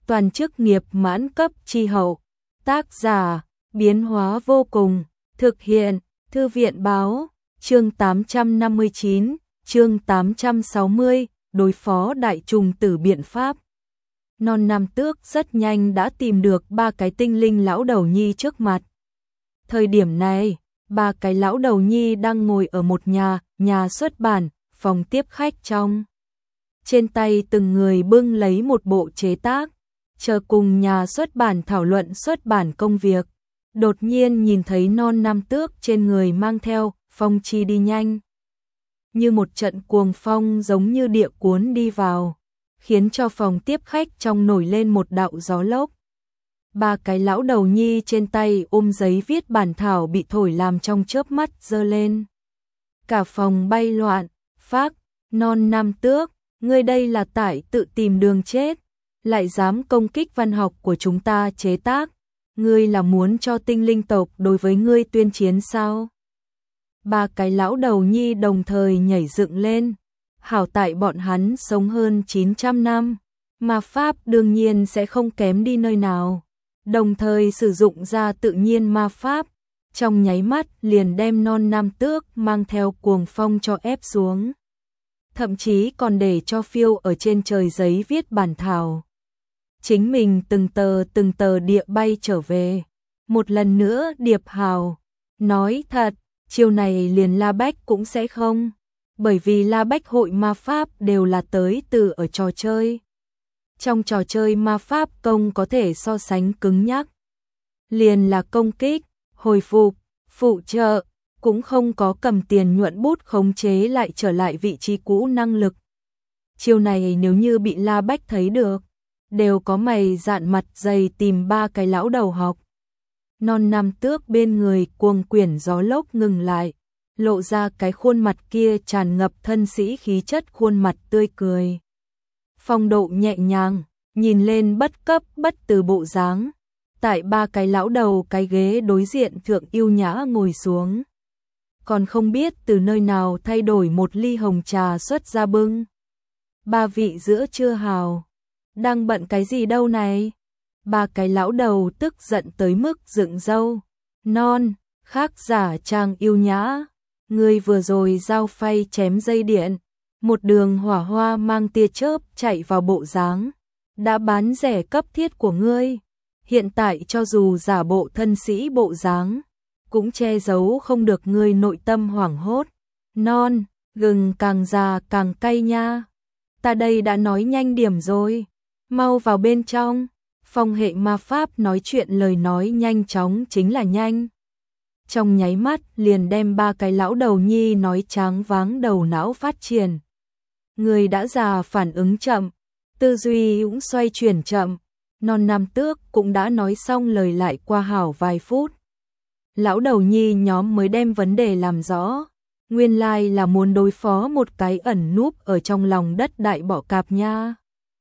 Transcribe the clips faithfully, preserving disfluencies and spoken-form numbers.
toàn chức nghiệp mãn cấp chi hậu. Tác giả, biến hóa vô cùng, thực hiện, Thư viện báo, chương tám trăm năm mươi chín, chương tám trăm sáu mươi, đối phó đại trùng tử biện pháp. Non Nam Tước rất nhanh đã tìm được ba cái tinh linh lão đầu nhi trước mặt. Thời điểm này, ba cái lão đầu nhi đang ngồi ở một nhà, nhà xuất bản, phòng tiếp khách trong. Trên tay từng người bưng lấy một bộ chế tác, chờ cùng nhà xuất bản thảo luận xuất bản công việc. Đột nhiên nhìn thấy Non Nam Tước trên người mang theo, phong chi đi nhanh. Như một trận cuồng phong giống như địa cuốn đi vào, khiến cho phòng tiếp khách trong nổi lên một đạo gió lốc. Ba cái lão đầu nhi trên tay ôm giấy viết bản thảo bị thổi làm trong chớp mắt giơ lên. Cả phòng bay loạn, phác, Non Nam Tước, ngươi đây là tại tự tìm đường chết, lại dám công kích văn học của chúng ta chế tác, ngươi là muốn cho tinh linh tộc đối với ngươi tuyên chiến sao? Ba cái lão đầu nhi đồng thời nhảy dựng lên, hảo tại bọn hắn sống hơn chín trăm năm, mà pháp đương nhiên sẽ không kém đi nơi nào. Đồng thời sử dụng ra tự nhiên ma pháp, trong nháy mắt liền đem Non Nam Tước mang theo cuồng phong cho ép xuống. Thậm chí còn để cho phiêu ở trên trời giấy viết bản thảo. Chính mình từng tờ từng tờ địa bay trở về. Một lần nữa Điệp Hào nói thật, chiều này liền La Bách cũng sẽ không. Bởi vì La Bách hội ma pháp đều là tới từ ở trò chơi. Trong trò chơi ma pháp công có thể so sánh cứng nhắc. Liền là công kích, hồi phục, phụ trợ, cũng không có cầm tiền nhuận bút khống chế lại trở lại vị trí cũ năng lực. Chiều này nếu như bị La Bách thấy được, đều có mày dạn mặt dày tìm ba cái lão đầu học. Non Nam Tước bên người cuồng quyển gió lốc ngừng lại, lộ ra cái khuôn mặt kia tràn ngập thân sĩ khí chất khuôn mặt tươi cười. Phong độ nhẹ nhàng, nhìn lên bất cấp bất từ bộ dáng. Tại ba cái lão đầu cái ghế đối diện thượng yêu nhã ngồi xuống. Còn không biết từ nơi nào thay đổi một ly hồng trà xuất ra bưng. Ba vị giữa trưa hào, đang bận cái gì đâu này? Ba cái lão đầu tức giận tới mức dựng râu. Non, khác giả trang yêu nhã. Ngươi vừa rồi giao phay chém dây điện, một đường hỏa hoa mang tia chớp chạy vào bộ dáng. Đã bán rẻ cấp thiết của ngươi. Hiện tại cho dù giả bộ thân sĩ bộ dáng, cũng che giấu không được ngươi nội tâm hoảng hốt. Non, gừng càng già càng cay nha. Ta đây đã nói nhanh điểm rồi. Mau vào bên trong. Phong hệ ma pháp nói chuyện lời nói nhanh chóng chính là nhanh. Trong nháy mắt liền đem ba cái lão đầu nhi nói tráng váng đầu não phát triển. Người đã già phản ứng chậm, tư duy cũng xoay chuyển chậm. Non Nam Tước cũng đã nói xong lời lại qua hảo vài phút. Lão đầu nhi nhóm mới đem vấn đề làm rõ. Nguyên lai là muốn đối phó một cái ẩn núp ở trong lòng đất đại bọ cạp nha.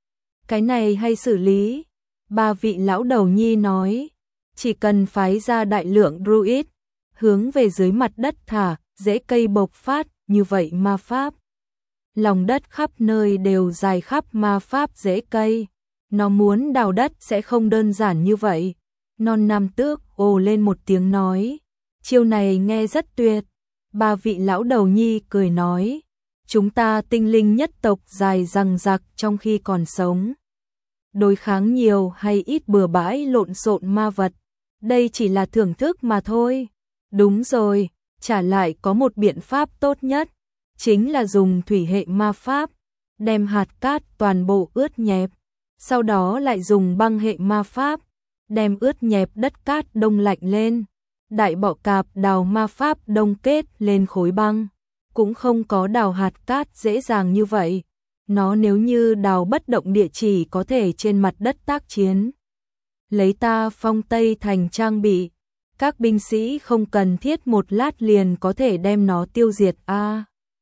Cái này hay xử lý? Ba vị lão đầu nhi nói. Chỉ cần phái ra đại lượng druid, hướng về dưới mặt đất thả, rễ cây bộc phát, như vậy ma pháp. Lòng đất khắp nơi đều dài khắp ma pháp rễ cây. Nó muốn đào đất sẽ không đơn giản như vậy. Non Nam Tước ồ lên một tiếng nói. Chiêu này nghe rất tuyệt. Ba vị lão đầu nhi cười nói. Chúng ta tinh linh nhất tộc dài răng rặc trong khi còn sống. Đối kháng nhiều hay ít bừa bãi lộn xộn ma vật. Đây chỉ là thưởng thức mà thôi. Đúng rồi, trả lại có một biện pháp tốt nhất. Chính là dùng thủy hệ ma pháp. Đem hạt cát toàn bộ ướt nhẹp. Sau đó lại dùng băng hệ ma pháp, đem ướt nhẹp đất cát đông lạnh lên. Đại bọ cạp đào ma pháp đông kết lên khối băng, cũng không có đào hạt cát dễ dàng như vậy. Nó nếu như đào bất động địa chỉ có thể trên mặt đất tác chiến. Lấy ta phong Tây thành trang bị, các binh sĩ không cần thiết một lát liền có thể đem nó tiêu diệt a. À,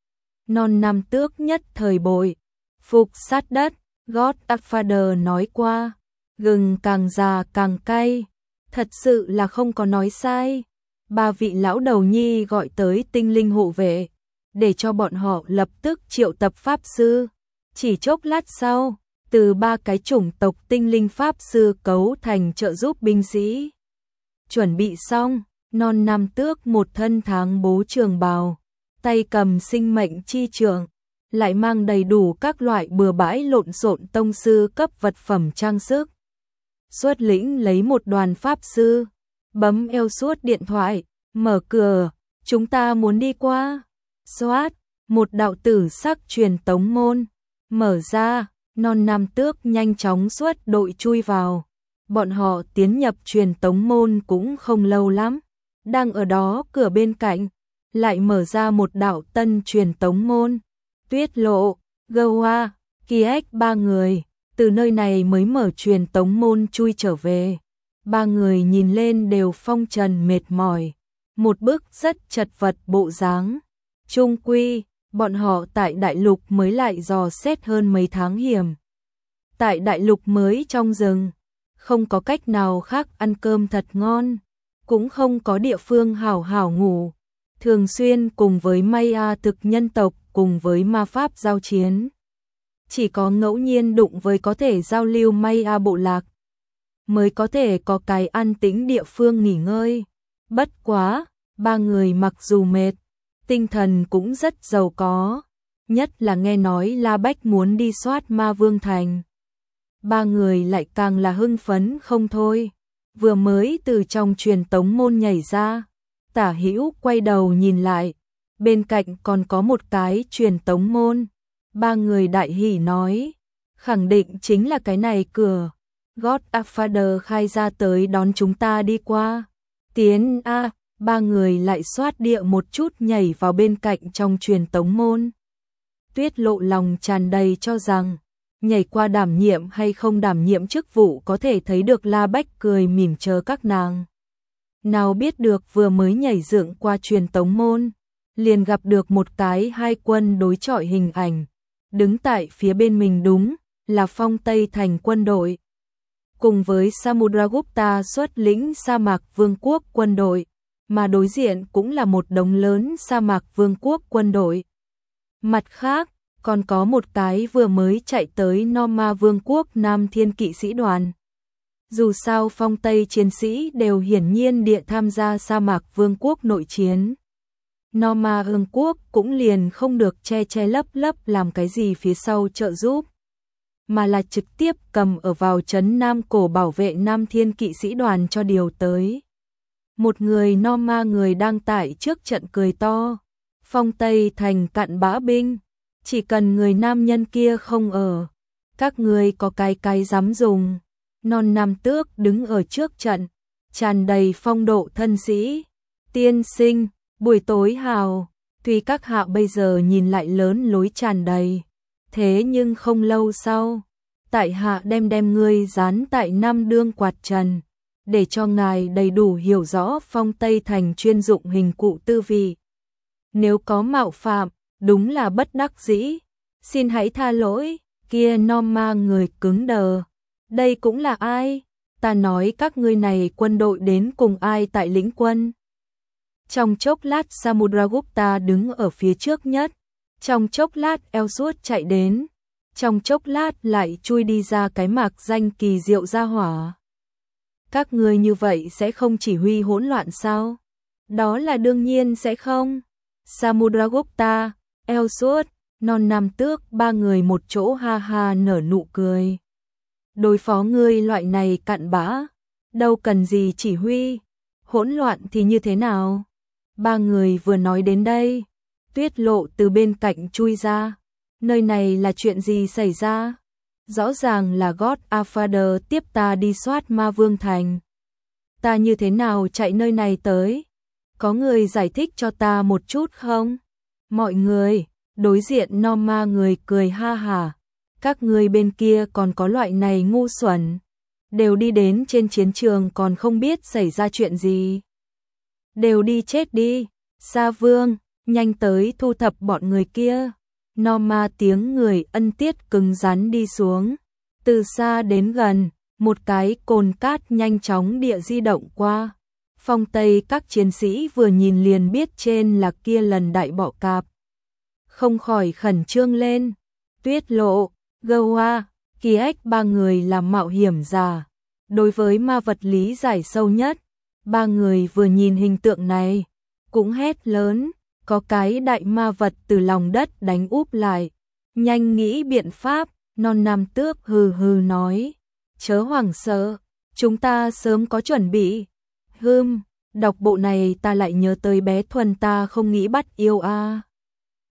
Non Nam Tước nhất thời bội, phục sát đất. Godfather nói qua, gừng càng già càng cay, thật sự là không có nói sai. Ba vị lão đầu nhi gọi tới tinh linh hộ vệ, để cho bọn họ lập tức triệu tập pháp sư. Chỉ chốc lát sau, từ ba cái chủng tộc tinh linh pháp sư cấu thành trợ giúp binh sĩ. Chuẩn bị xong, Non Nam Tước một thân tháng bố trường bào, tay cầm sinh mệnh chi trượng, lại mang đầy đủ các loại bừa bãi lộn xộn tông sư cấp vật phẩm trang sức. Xuất lĩnh lấy một đoàn pháp sư, bấm eo suốt điện thoại, mở cửa, chúng ta muốn đi qua. Xoát, một đạo tử sắc truyền tống môn, mở ra, Non Nam Tước nhanh chóng xuất đội chui vào. Bọn họ tiến nhập truyền tống môn cũng không lâu lắm, đang ở đó cửa bên cạnh, lại mở ra một đạo tân truyền tống môn. Tuyết Lộ, Goa, Kiek ba người, từ nơi này mới mở truyền tống môn chui trở về. Ba người nhìn lên đều phong trần mệt mỏi, một bức rất chật vật bộ dáng. Chung quy, bọn họ tại đại lục mới lại dò xét hơn mấy tháng hiểm. Tại đại lục mới trong rừng, không có cách nào khác ăn cơm thật ngon, cũng không có địa phương hảo hảo ngủ, thường xuyên cùng với Maya thực nhân tộc cùng với ma pháp giao chiến. Chỉ có ngẫu nhiên đụng với có thể giao lưu Maya bộ lạc, mới có thể có cái an tĩnh địa phương nghỉ ngơi. Bất quá, ba người mặc dù mệt, tinh thần cũng rất giàu có, nhất là nghe nói La Bách muốn đi soát Ma Vương Thành. Ba người lại càng là hưng phấn không thôi, vừa mới từ trong truyền tống môn nhảy ra, Tả Hữu quay đầu nhìn lại, bên cạnh còn có một cái truyền tống môn. Ba người đại hỉ nói, khẳng định chính là cái này cửa. Godfather khai ra tới đón chúng ta đi qua. Tiến a, ba người lại xoát địa một chút nhảy vào bên cạnh trong truyền tống môn. Tuyết Lộ lòng tràn đầy cho rằng, nhảy qua đảm nhiệm hay không đảm nhiệm chức vụ có thể thấy được La Bách cười mỉm chờ các nàng. Nào biết được vừa mới nhảy dựng qua truyền tống môn, liền gặp được một cái hai quân đối chọi hình ảnh. Đứng tại phía bên mình đúng là Phong Tây Thành quân đội, cùng với Samudragupta xuất lĩnh sa mạc vương quốc quân đội, mà đối diện cũng là một đống lớn sa mạc vương quốc quân đội. Mặt khác, còn có một cái vừa mới chạy tới Norma vương quốc Nam Thiên kỵ sĩ đoàn. Dù sao Phong Tây chiến sĩ đều hiển nhiên địa tham gia sa mạc vương quốc nội chiến. Norma vương quốc cũng liền không được che che lấp lấp làm cái gì phía sau trợ giúp, mà là trực tiếp cầm ở vào trấn Nam Cổ bảo vệ Nam Thiên kỵ sĩ đoàn cho điều tới. Một người Norma người đang tại trước trận cười to, Phong Tây Thành cặn bã binh, chỉ cần người nam nhân kia không ở, các người có cái cái dám dùng. Non Nam Tước đứng ở trước trận, tràn đầy phong độ thân sĩ. Tiên sinh, buổi tối hào, tuy các hạ bây giờ nhìn lại lớn lối tràn đầy, thế nhưng không lâu sau, tại hạ đem đem ngươi dán tại Nam Đương quạt trần, để cho ngài đầy đủ hiểu rõ Phong Tây Thành chuyên dụng hình cụ tư vị. Nếu có mạo phạm, đúng là bất đắc dĩ, xin hãy tha lỗi. Kia Norma người cứng đờ, đây cũng là ai? Ta nói các ngươi này quân đội đến cùng ai tại lĩnh quân? Trong chốc lát Samudragupta đứng ở phía trước nhất, trong chốc lát Elsuốt chạy đến, trong chốc lát lại chui đi ra cái mạc danh kỳ diệu ra hỏa. Các ngươi như vậy sẽ không chỉ huy hỗn loạn sao? Đó là đương nhiên sẽ không. Samudragupta, Elsuốt, Non Nam Tước ba người một chỗ ha ha nở nụ cười. Đối phó ngươi loại này cặn bã, đâu cần gì chỉ huy, hỗn loạn thì như thế nào? Ba người vừa nói đến đây, Tuyết Lộ từ bên cạnh chui ra. Nơi này là chuyện gì xảy ra? Rõ ràng là Godfather tiếp ta đi soát Ma Vương Thành. Ta như thế nào chạy nơi này tới? Có người giải thích cho ta một chút không? Mọi người, đối diện Norma người cười ha hả. Các người bên kia còn có loại này ngu xuẩn, đều đi đến trên chiến trường còn không biết xảy ra chuyện gì. Đều đi chết đi, Sa Vương, nhanh tới thu thập bọn người kia. Norma tiếng người ân tiết cứng rắn đi xuống, từ xa đến gần, một cái cồn cát nhanh chóng địa di động qua. Phong Tây các chiến sĩ vừa nhìn liền biết trên là kia lần đại bọ cạp, không khỏi khẩn trương lên. Tuyết Lộ, Goa, Kỳ ếch ba người là mạo hiểm giả. Đối với ma vật lý giải sâu nhất, ba người vừa nhìn hình tượng này, cũng hét lớn, có cái đại ma vật từ lòng đất đánh úp lại. Nhanh nghĩ biện pháp, non nam tước hừ hừ nói, chớ hoảng sợ, chúng ta sớm có chuẩn bị. Hừm, đọc bộ này ta lại nhớ tới bé Thuần ta không nghĩ bắt yêu a. À.